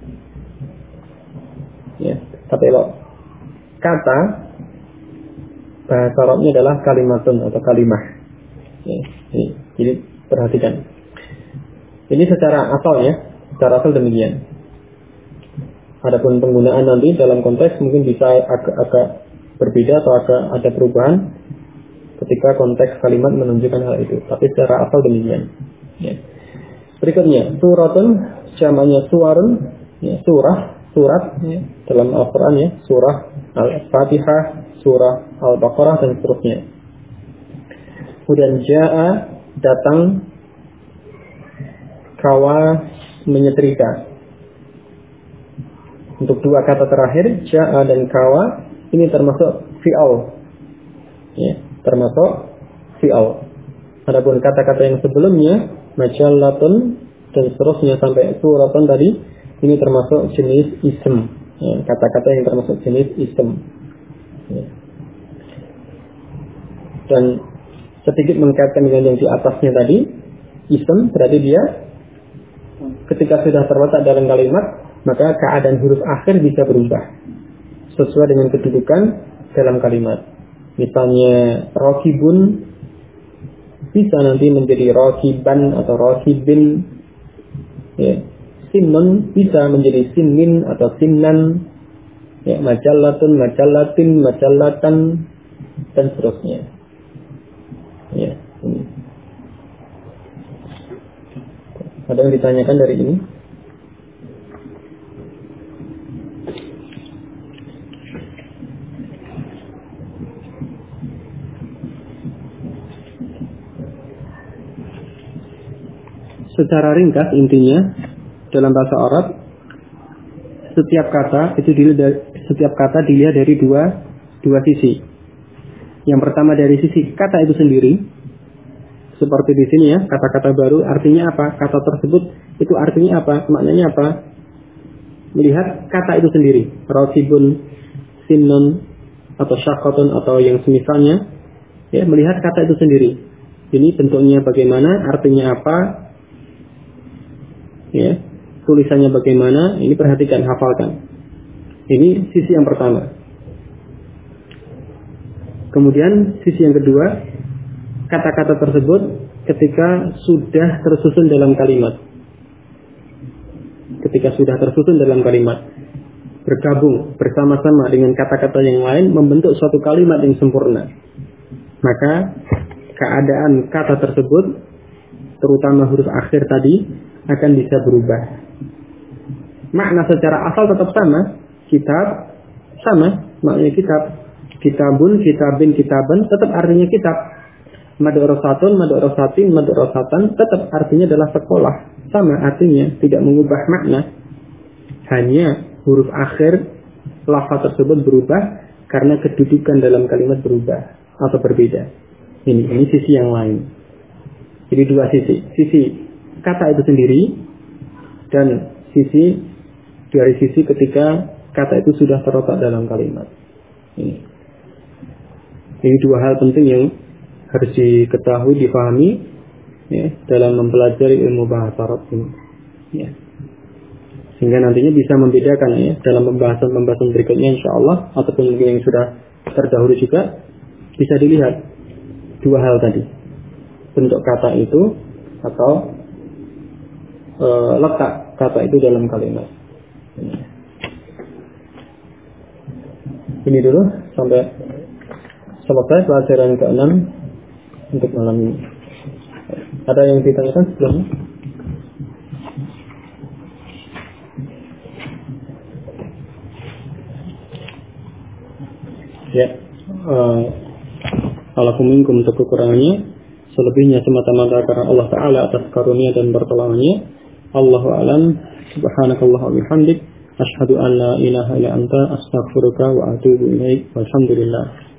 Ya, tapi kalau kata bahasa Arabnya adalah kalimatun atau kalimah. Ya, jadi perhatikan. Ini secara asal ya, secara asal demikian. Adapun penggunaan nanti dalam konteks mungkin bisa agak berbeda atau ada perubahan ketika konteks kalimat menunjukkan hal itu. Tapi secara asal demikian. Ya. Berikutnya suratun, jamaknya suwarun, ya, surat ya, dalam Al-Quran ya, surah Al-Fatihah, surah Al-Baqarah dan seterusnya. Kemudian ja'a, datang, kawa, menyetrika. Untuk dua kata terakhir, ja'a dan kawa, ini termasuk fi'al. Ya, termasuk fi'al. Adapun kata-kata yang sebelumnya, majallatun dan seterusnya sampai suratun tadi, ini termasuk jenis ism. Ya, kata-kata yang termasuk jenis ism. Ya. Dan sedikit mengkaitkan dengan yang di atasnya tadi, ism berarti dia ketika sudah terletak dalam kalimat, maka keadaan huruf akhir bisa berubah sesuai dengan kedudukan dalam kalimat. Misalnya rokibun bisa nanti menjadi rokiban atau rokibin. Ya. Sinnun bisa menjadi sinnin atau sinnan. Ya, majallatun, majallatin, majallatan dan seterusnya. Ya, ini. Ada yang ditanyakan dari ini? Secara ringkas intinya dalam bahasa Arab setiap kata dilihat dari dua sisi. Yang pertama dari sisi kata itu sendiri, seperti di sini ya, kata-kata baru artinya apa? Kata tersebut itu artinya apa? Maknanya apa? melihat kata itu sendiri, rotibun, sinnun, atau syakotun, atau yang semisalnya, ya, melihat kata itu sendiri. Ini bentuknya bagaimana, artinya apa, ya, tulisannya bagaimana, ini perhatikan, hafalkan. Ini sisi yang pertama. Kemudian sisi yang kedua, kata-kata tersebut ketika sudah tersusun dalam kalimat. Ketika sudah tersusun dalam kalimat, bergabung bersama-sama dengan kata-kata yang lain, membentuk suatu kalimat yang sempurna. Maka keadaan kata tersebut, terutama huruf akhir tadi, akan bisa berubah. Makna secara asal tetap sama, kitab sama, maknanya kitab. Kitabun, kitabin, kitaban, tetap artinya kitab. Madu rosatun, madu rosatin, madu rosatan, tetap artinya adalah sekolah. Sama artinya, tidak mengubah makna. Hanya huruf akhir lafaz tersebut berubah karena kedudukan dalam kalimat berubah atau berbeda. Ini sisi yang lain. Jadi dua sisi. Sisi kata itu sendiri dan sisi dari sisi ketika kata itu sudah terletak dalam kalimat. Ini dua hal penting yang harus diketahui, dipahami, ya, dalam mempelajari ilmu bahasa Arab ini. Ya. Sehingga nantinya bisa membedakan, ya, dalam pembahasan berikutnya insyaallah, ataupun mungkin yang sudah terdahulu juga bisa dilihat dua hal tadi, bentuk kata itu atau letak kata itu dalam kalimat. Ini dulu sampai selesai pelajaran ke-6 untuk malam ini. Ada yang ditanyakan sebelumnya? Ya, alakumingkum untuk kekurangannya, selebihnya semata-mata karena Allah Ta'ala atas karunia dan pertolongannya. Allahu a'lam. Subhanakallah wa bihamdik, asyhadu an la ilaha illa anta, astaghfiruka wa atubu ilaik. Walhamdulillah.